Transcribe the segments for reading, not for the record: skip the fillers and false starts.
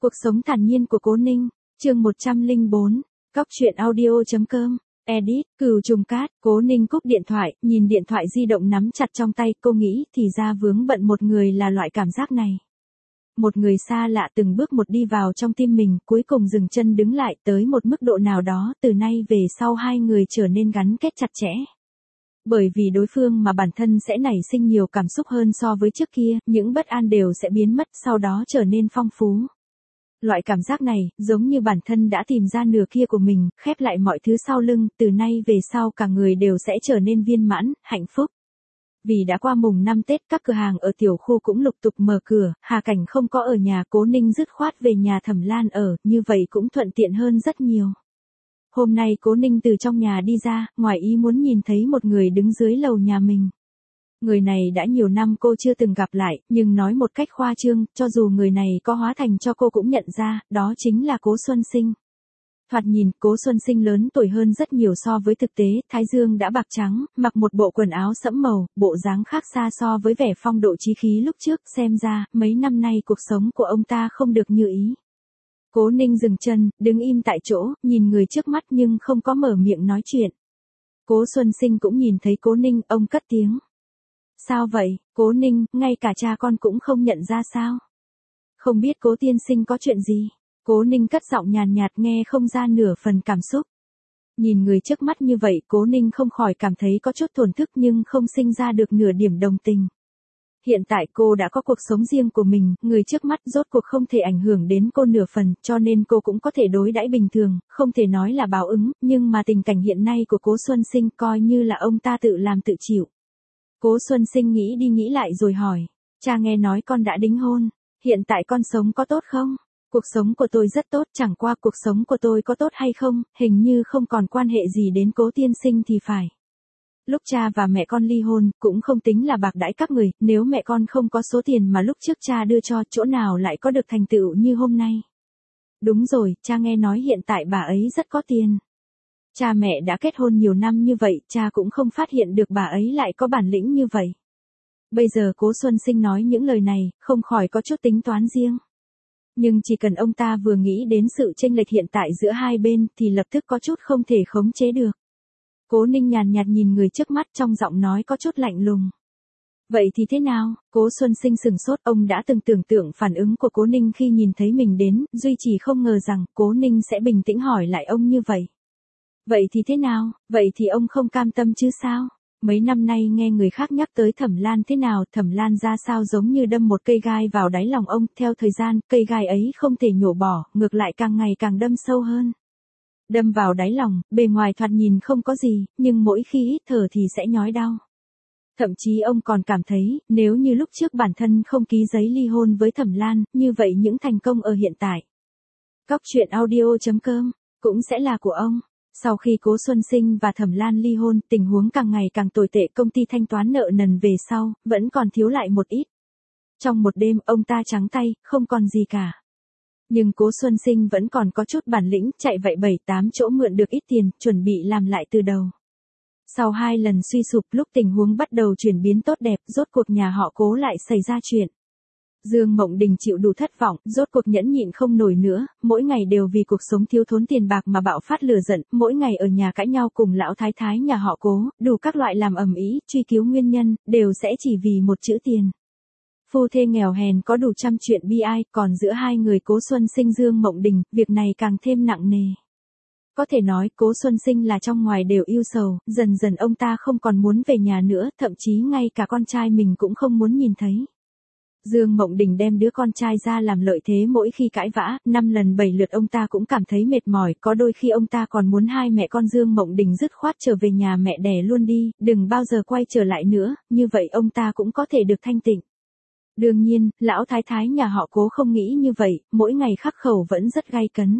Cuộc sống thản nhiên của Cố Ninh, chương 104, Cóc truyện audio.com, edit, Cửu Trùng Cát. Cố Ninh cúp điện thoại, nhìn điện thoại di động nắm chặt trong tay, cô nghĩ thì ra vướng bận một người là loại cảm giác này. Một người xa lạ từng bước một đi vào trong tim mình, cuối cùng dừng chân đứng lại tới một mức độ nào đó, từ nay về sau hai người trở nên gắn kết chặt chẽ. Bởi vì đối phương mà bản thân sẽ nảy sinh nhiều cảm xúc hơn so với trước kia, những bất an đều sẽ biến mất, sau đó trở nên phong phú. Loại cảm giác này, giống như bản thân đã tìm ra nửa kia của mình, khép lại mọi thứ sau lưng, từ nay về sau cả người đều sẽ trở nên viên mãn, hạnh phúc. Vì đã qua mùng 5 Tết, các cửa hàng ở tiểu khu cũng lục tục mở cửa, Hà Cảnh không có ở nhà, Cố Ninh dứt khoát về nhà Thẩm Lan ở, như vậy cũng thuận tiện hơn rất nhiều. Hôm nay Cố Ninh từ trong nhà đi ra, ngoài ý muốn nhìn thấy một người đứng dưới lầu nhà mình. Người này đã nhiều năm cô chưa từng gặp lại, nhưng nói một cách khoa trương, cho dù người này có hóa thành cho cô cũng nhận ra, đó chính là Cố Xuân Sinh. Thoạt nhìn, Cố Xuân Sinh lớn tuổi hơn rất nhiều so với thực tế, thái dương đã bạc trắng, mặc một bộ quần áo sẫm màu, bộ dáng khác xa so với vẻ phong độ chí khí lúc trước, xem ra, mấy năm nay cuộc sống của ông ta không được như ý. Cố Ninh dừng chân, đứng im tại chỗ, nhìn người trước mắt nhưng không có mở miệng nói chuyện. Cố Xuân Sinh cũng nhìn thấy Cố Ninh, ông cất tiếng. Sao vậy, Cố Ninh, ngay cả cha con cũng không nhận ra sao? Không biết Cố tiên sinh có chuyện gì? Cố Ninh cất giọng nhàn nhạt nghe không ra nửa phần cảm xúc. Nhìn người trước mắt như vậy, Cố Ninh không khỏi cảm thấy có chút thổn thức nhưng không sinh ra được nửa điểm đồng tình. Hiện tại cô đã có cuộc sống riêng của mình, người trước mắt rốt cuộc không thể ảnh hưởng đến cô nửa phần, cho nên cô cũng có thể đối đãi bình thường, không thể nói là báo ứng, nhưng mà tình cảnh hiện nay của Cố Xuân Sinh coi như là ông ta tự làm tự chịu. Cố Xuân Sinh nghĩ đi nghĩ lại rồi hỏi, cha nghe nói con đã đính hôn, hiện tại con sống có tốt không? Cuộc sống của tôi rất tốt, chẳng qua cuộc sống của tôi có tốt hay không, hình như không còn quan hệ gì đến Cố tiên sinh thì phải. Lúc cha và mẹ con ly hôn, cũng không tính là bạc đãi các người, nếu mẹ con không có số tiền mà lúc trước cha đưa cho, chỗ nào lại có được thành tựu như hôm nay. Đúng rồi, cha nghe nói hiện tại bà ấy rất có tiền. Cha mẹ đã kết hôn nhiều năm như vậy, cha cũng không phát hiện được bà ấy lại có bản lĩnh như vậy. Bây giờ Cố Xuân Sinh nói những lời này, không khỏi có chút tính toán riêng. Nhưng chỉ cần ông ta vừa nghĩ đến sự chênh lệch hiện tại giữa hai bên, thì lập tức có chút không thể khống chế được. Cố Ninh nhàn nhạt nhìn người trước mắt, trong giọng nói có chút lạnh lùng. Vậy thì thế nào? Cố Xuân Sinh sừng sốt, ông đã từng tưởng tượng phản ứng của Cố Ninh khi nhìn thấy mình đến, duy chỉ không ngờ rằng Cố Ninh sẽ bình tĩnh hỏi lại ông như vậy. Vậy thì thế nào? Vậy thì ông không cam tâm chứ sao? Mấy năm nay nghe người khác nhắc tới Thẩm Lan thế nào, Thẩm Lan ra sao giống như đâm một cây gai vào đáy lòng ông, theo thời gian, cây gai ấy không thể nhổ bỏ, ngược lại càng ngày càng đâm sâu hơn. Đâm vào đáy lòng, bề ngoài thoạt nhìn không có gì, nhưng mỗi khi hít thở thì sẽ nhói đau. Thậm chí ông còn cảm thấy, nếu như lúc trước bản thân không ký giấy ly hôn với Thẩm Lan, như vậy những thành công ở hiện tại, Cóc truyện audio.com, cũng sẽ là của ông. Sau khi Cố Xuân Sinh và Thẩm Lan ly hôn, tình huống càng ngày càng tồi tệ, công ty thanh toán nợ nần về sau, vẫn còn thiếu lại một ít. Trong một đêm, ông ta trắng tay, không còn gì cả. Nhưng Cố Xuân Sinh vẫn còn có chút bản lĩnh, chạy vậy 7-8 chỗ mượn được ít tiền, chuẩn bị làm lại từ đầu. Sau 2 lần suy sụp, lúc tình huống bắt đầu chuyển biến tốt đẹp, rốt cuộc nhà họ Cố lại xảy ra chuyện. Dương Mộng Đình chịu đủ thất vọng, rốt cuộc nhẫn nhịn không nổi nữa, mỗi ngày đều vì cuộc sống thiếu thốn tiền bạc mà bạo phát lửa giận, mỗi ngày ở nhà cãi nhau cùng lão thái thái nhà họ Cố, đủ các loại làm ầm ĩ, truy cứu nguyên nhân, đều sẽ chỉ vì một chữ tiền. Phu thê nghèo hèn có đủ trăm chuyện bi ai, còn giữa hai người Cố Xuân Sinh Dương Mộng Đình, việc này càng thêm nặng nề. Có thể nói, Cố Xuân Sinh là trong ngoài đều yêu sầu, dần dần ông ta không còn muốn về nhà nữa, thậm chí ngay cả con trai mình cũng không muốn nhìn thấy. Dương Mộng Đình đem đứa con trai ra làm lợi thế mỗi khi cãi vã, 5 lần 7 lượt ông ta cũng cảm thấy mệt mỏi, có đôi khi ông ta còn muốn hai mẹ con Dương Mộng Đình dứt khoát trở về nhà mẹ đẻ luôn đi, đừng bao giờ quay trở lại nữa, như vậy ông ta cũng có thể được thanh tịnh. Đương nhiên, lão thái thái nhà họ Cố không nghĩ như vậy, mỗi ngày khắc khẩu vẫn rất gay cấn.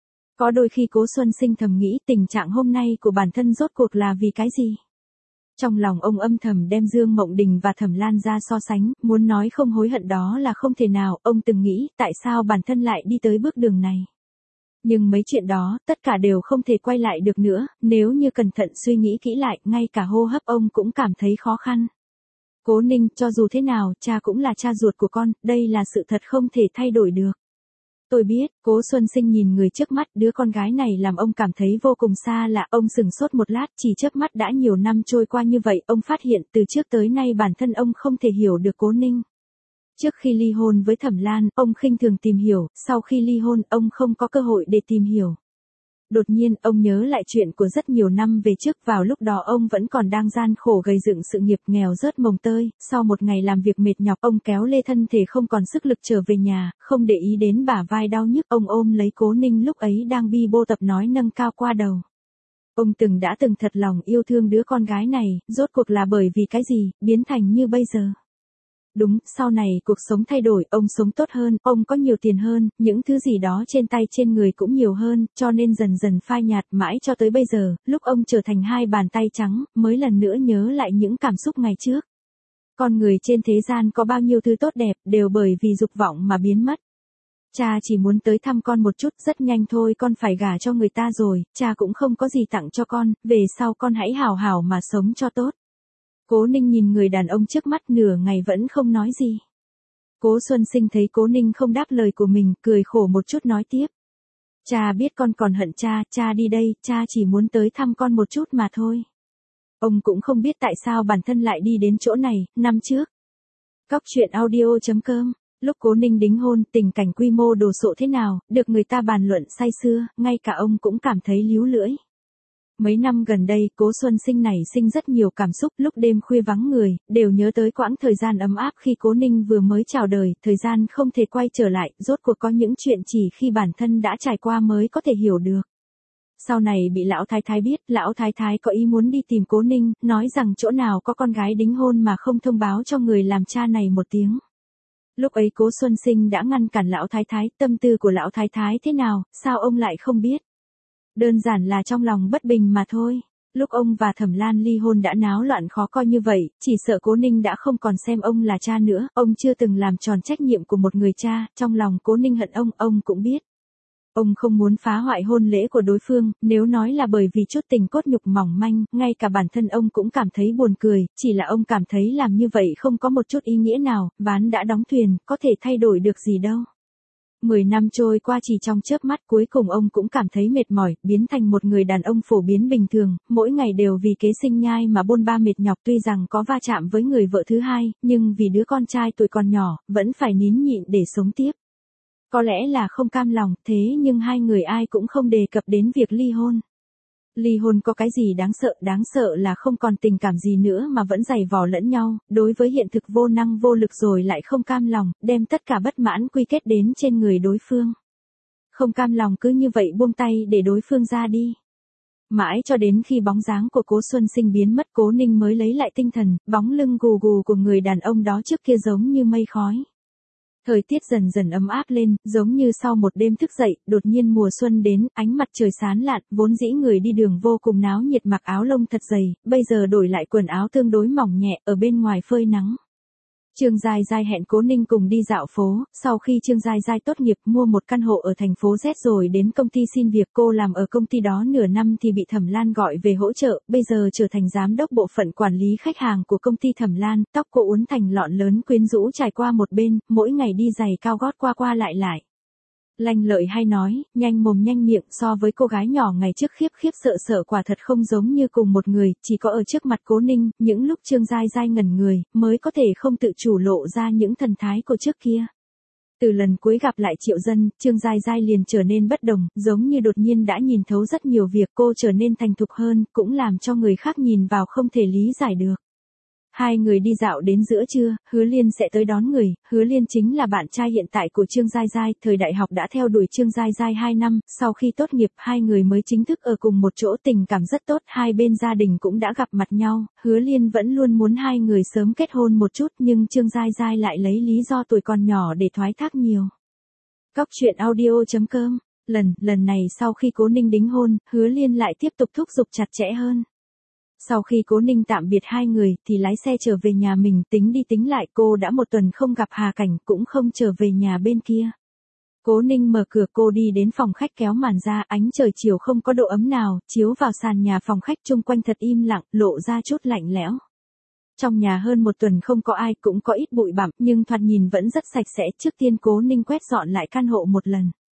Có đôi khi Cố Xuân Sinh thầm nghĩ tình trạng hôm nay của bản thân rốt cuộc là vì cái gì? Trong lòng ông âm thầm đem Dương Mộng Đình và Thẩm Lan ra so sánh, muốn nói không hối hận đó là không thể nào, ông từng nghĩ tại sao bản thân lại đi tới bước đường này. Nhưng mấy chuyện đó, tất cả đều không thể quay lại được nữa, nếu như cẩn thận suy nghĩ kỹ lại, ngay cả hô hấp ông cũng cảm thấy khó khăn. Cố Ninh, cho dù thế nào, cha cũng là cha ruột của con, đây là sự thật không thể thay đổi được. Tôi biết, Cố Xuân Sinh nhìn người trước mắt, đứa con gái này làm ông cảm thấy vô cùng xa lạ, ông sững sốt một lát, chỉ chớp mắt đã nhiều năm trôi qua như vậy, ông phát hiện từ trước tới nay bản thân ông không thể hiểu được Cố Ninh. Trước khi ly hôn với Thẩm Lan, ông khinh thường tìm hiểu, sau khi ly hôn, ông không có cơ hội để tìm hiểu. Đột nhiên, ông nhớ lại chuyện của rất nhiều năm về trước, vào lúc đó ông vẫn còn đang gian khổ gầy dựng sự nghiệp, nghèo rớt mồng tơi, sau một ngày làm việc mệt nhọc, ông kéo lê thân thể không còn sức lực trở về nhà, không để ý đến bả vai đau nhức, ông ôm lấy Cố Ninh lúc ấy đang bi bô tập nói nâng cao qua đầu. Ông đã từng thật lòng yêu thương đứa con gái này, rốt cuộc là bởi vì cái gì, biến thành như bây giờ. Đúng, sau này cuộc sống thay đổi, ông sống tốt hơn, ông có nhiều tiền hơn, những thứ gì đó trên tay trên người cũng nhiều hơn, cho nên dần dần phai nhạt mãi cho tới bây giờ, lúc ông trở thành hai bàn tay trắng, mới lần nữa nhớ lại những cảm xúc ngày trước. Con người trên thế gian có bao nhiêu thứ tốt đẹp, đều bởi vì dục vọng mà biến mất. Cha chỉ muốn tới thăm con một chút, rất nhanh thôi con phải gả cho người ta rồi, cha cũng không có gì tặng cho con, về sau con hãy hảo hảo mà sống cho tốt. Cố Ninh nhìn người đàn ông trước mắt nửa ngày vẫn không nói gì. Cố Xuân Sinh thấy Cố Ninh không đáp lời của mình, cười khổ một chút nói tiếp. Cha biết con còn hận cha, cha đi đây, cha chỉ muốn tới thăm con một chút mà thôi. Ông cũng không biết tại sao bản thân lại đi đến chỗ này, năm trước. Cóc truyện audio.com. Lúc Cố Ninh đính hôn, tình cảnh quy mô đồ sộ thế nào, được người ta bàn luận say sưa, ngay cả ông cũng cảm thấy líu lưỡi. Mấy năm gần đây, Cố Xuân Sinh nảy sinh rất nhiều cảm xúc, lúc đêm khuya vắng người, đều nhớ tới quãng thời gian ấm áp khi Cố Ninh vừa mới chào đời, thời gian không thể quay trở lại, rốt cuộc có những chuyện chỉ khi bản thân đã trải qua mới có thể hiểu được. Sau này bị lão thái thái biết, lão thái thái có ý muốn đi tìm Cố Ninh, nói rằng chỗ nào có con gái đính hôn mà không thông báo cho người làm cha này một tiếng. Lúc ấy Cố Xuân Sinh đã ngăn cản lão thái thái, tâm tư của lão thái thái thế nào, sao ông lại không biết? Đơn giản là trong lòng bất bình mà thôi. Lúc ông và Thẩm Lan ly hôn đã náo loạn khó coi như vậy, chỉ sợ Cố Ninh đã không còn xem ông là cha nữa, ông chưa từng làm tròn trách nhiệm của một người cha, trong lòng Cố Ninh hận ông cũng biết. Ông không muốn phá hoại hôn lễ của đối phương, nếu nói là bởi vì chút tình cốt nhục mỏng manh, ngay cả bản thân ông cũng cảm thấy buồn cười, chỉ là ông cảm thấy làm như vậy không có một chút ý nghĩa nào, ván đã đóng thuyền, có thể thay đổi được gì đâu. 10 năm trôi qua chỉ trong chớp mắt, cuối cùng ông cũng cảm thấy mệt mỏi, biến thành một người đàn ông phổ biến bình thường, mỗi ngày đều vì kế sinh nhai mà bôn ba mệt nhọc, tuy rằng có va chạm với người vợ thứ hai, nhưng vì đứa con trai tuổi còn nhỏ, vẫn phải nín nhịn để sống tiếp. Có lẽ là không cam lòng, thế nhưng hai người ai cũng không đề cập đến việc ly hôn. Ly hôn có cái gì đáng sợ là không còn tình cảm gì nữa mà vẫn giày vò lẫn nhau, đối với hiện thực vô năng vô lực rồi lại không cam lòng, đem tất cả bất mãn quy kết đến trên người đối phương. Không cam lòng cứ như vậy buông tay để đối phương ra đi. Mãi cho đến khi bóng dáng của Cố Xuân Sinh biến mất, Cố Ninh mới lấy lại tinh thần, bóng lưng gù gù của người đàn ông đó trước kia giống như mây khói. Thời tiết dần dần ấm áp lên, giống như sau một đêm thức dậy, đột nhiên mùa xuân đến, ánh mặt trời sáng lạn, vốn dĩ người đi đường vô cùng náo nhiệt mặc áo lông thật dày, bây giờ đổi lại quần áo tương đối mỏng nhẹ, ở bên ngoài phơi nắng. Trương Giai Giai hẹn Cố Ninh cùng đi dạo phố, sau khi Trương Giai Giai tốt nghiệp mua một căn hộ ở thành phố Z rồi đến công ty xin việc, cô làm ở công ty đó nửa năm thì bị Thẩm Lan gọi về hỗ trợ, bây giờ trở thành giám đốc bộ phận quản lý khách hàng của công ty Thẩm Lan, tóc cô uốn thành lọn lớn quyến rũ trải qua một bên, mỗi ngày đi giày cao gót qua qua lại lại. Lanh lợi hay nói, nhanh mồm nhanh miệng, so với cô gái nhỏ ngày trước khiếp sợ quả thật không giống như cùng một người, chỉ có ở trước mặt Cố Ninh, những lúc Trương Giai Giai ngẩn người, mới có thể không tự chủ lộ ra những thần thái của trước kia. Từ lần cuối gặp lại Triệu Dân, Trương Giai Giai liền trở nên bất đồng, giống như đột nhiên đã nhìn thấu rất nhiều việc, cô trở nên thành thục hơn, cũng làm cho người khác nhìn vào không thể lý giải được. Hai người đi dạo đến giữa trưa, Hứa Liên sẽ tới đón người, Hứa Liên chính là bạn trai hiện tại của Trương Giai Giai, thời đại học đã theo đuổi Trương Giai Giai 2 năm, sau khi tốt nghiệp hai người mới chính thức ở cùng một chỗ, tình cảm rất tốt, hai bên gia đình cũng đã gặp mặt nhau, Hứa Liên vẫn luôn muốn hai người sớm kết hôn một chút nhưng Trương Giai Giai lại lấy lý do tuổi còn nhỏ để thoái thác nhiều. Cóc truyện audio.com. Lần này sau khi Cố Ninh đính hôn, Hứa Liên lại tiếp tục thúc giục chặt chẽ hơn. Sau khi Cố Ninh tạm biệt hai người thì lái xe trở về nhà mình, tính đi tính lại cô đã một tuần không gặp Hà Cảnh, cũng không trở về nhà bên kia. Cố Ninh mở cửa, cô đi đến phòng khách kéo màn ra, ánh trời chiều không có độ ấm nào, chiếu vào sàn nhà phòng khách chung quanh thật im lặng, lộ ra chút lạnh lẽo. Trong nhà hơn một tuần không có ai, cũng có ít bụi bặm, nhưng thoạt nhìn vẫn rất sạch sẽ. Trước tiên Cố Ninh quét dọn lại căn hộ một lần.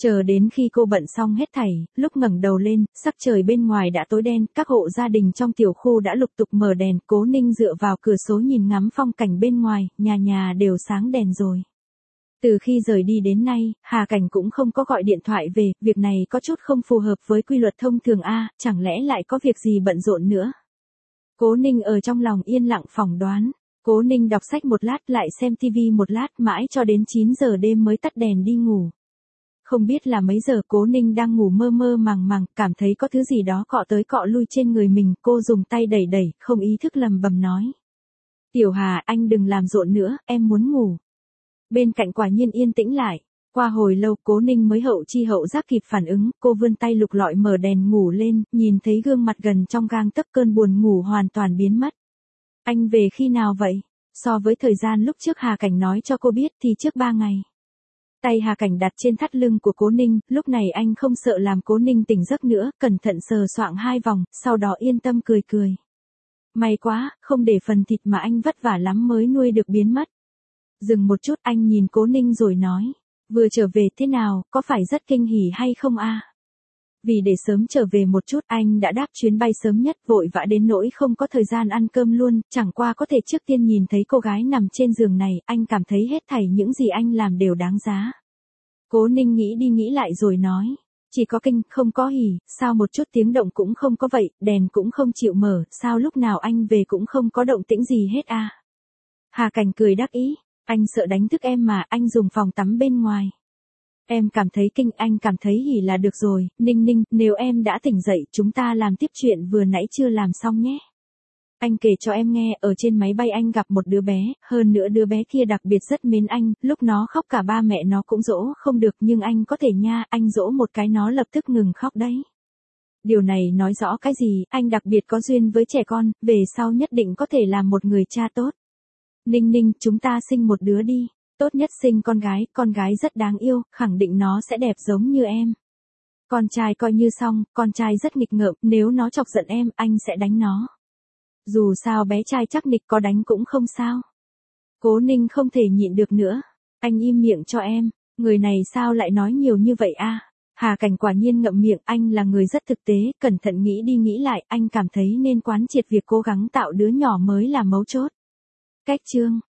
Chờ đến khi cô bận xong hết thảy, lúc ngẩng đầu lên, sắc trời bên ngoài đã tối đen, các hộ gia đình trong tiểu khu đã lục tục mở đèn, Cố Ninh dựa vào cửa sổ nhìn ngắm phong cảnh bên ngoài, nhà nhà đều sáng đèn rồi. Từ khi rời đi đến nay, Hà Cảnh cũng không có gọi điện thoại về, việc này có chút không phù hợp với quy luật thông thường chẳng lẽ lại có việc gì bận rộn nữa. Cố Ninh ở trong lòng yên lặng phỏng đoán. Cố Ninh đọc sách một lát lại xem tivi một lát mãi cho đến 9 giờ đêm mới tắt đèn đi ngủ. Không biết là mấy giờ Cố Ninh đang ngủ mơ mơ màng màng, cảm thấy có thứ gì đó cọ tới cọ lui trên người mình, cô dùng tay đẩy đẩy, không ý thức lầm bầm nói. Tiểu Hà, anh đừng làm rộn nữa, em muốn ngủ. Bên cạnh quả nhiên yên tĩnh lại. Qua hồi lâu Cố Ninh mới hậu chi hậu giác kịp phản ứng, cô vươn tay lục lọi mở đèn ngủ lên, nhìn thấy gương mặt gần trong gang tấc cơn buồn ngủ hoàn toàn biến mất. Anh về khi nào vậy? So với thời gian lúc trước Hà Cảnh nói cho cô biết thì trước 3 ngày. Tay Hà Cảnh đặt trên thắt lưng của Cố Ninh, lúc này anh không sợ làm Cố Ninh tỉnh giấc nữa, cẩn thận sờ soạng 2 vòng, sau đó yên tâm cười cười. May quá, không để phần thịt mà anh vất vả lắm mới nuôi được biến mất. Dừng một chút anh nhìn Cố Ninh rồi nói, vừa trở về thế nào, có phải rất kinh hỉ hay không Vì để sớm trở về một chút anh đã đáp chuyến bay sớm nhất, vội vã đến nỗi không có thời gian ăn cơm luôn, chẳng qua có thể trước tiên nhìn thấy cô gái nằm trên giường này, anh cảm thấy hết thảy những gì anh làm đều đáng giá. Cố Ninh nghĩ đi nghĩ lại rồi nói, chỉ có kinh, không có hỉ, sao một chút tiếng động cũng không có vậy, đèn cũng không chịu mở, sao lúc nào anh về cũng không có động tĩnh gì hết Hà Cảnh cười đắc ý, anh sợ đánh thức em mà, anh dùng phòng tắm bên ngoài. Em cảm thấy kinh, anh cảm thấy hỉ là được rồi, Ninh Ninh, nếu em đã tỉnh dậy, chúng ta làm tiếp chuyện vừa nãy chưa làm xong nhé. Anh kể cho em nghe, ở trên máy bay anh gặp một đứa bé, hơn nữa đứa bé kia đặc biệt rất mến anh, lúc nó khóc cả ba mẹ nó cũng dỗ không được, nhưng anh có thể nha, anh dỗ một cái nó lập tức ngừng khóc đấy. Điều này nói rõ cái gì, anh đặc biệt có duyên với trẻ con, về sau nhất định có thể làm một người cha tốt. Ninh Ninh, chúng ta sinh một đứa đi. Tốt nhất sinh con gái rất đáng yêu, khẳng định nó sẽ đẹp giống như em. Con trai coi như xong, con trai rất nghịch ngợm, nếu nó chọc giận em, anh sẽ đánh nó. Dù sao bé trai chắc nịch, có đánh cũng không sao. Cố Ninh không thể nhịn được nữa. Anh im miệng cho em, người này sao lại nói nhiều như vậy Hà Cảnh quả nhiên ngậm miệng, anh là người rất thực tế, cẩn thận nghĩ đi nghĩ lại, anh cảm thấy nên quán triệt việc cố gắng tạo đứa nhỏ mới là mấu chốt. Cách chương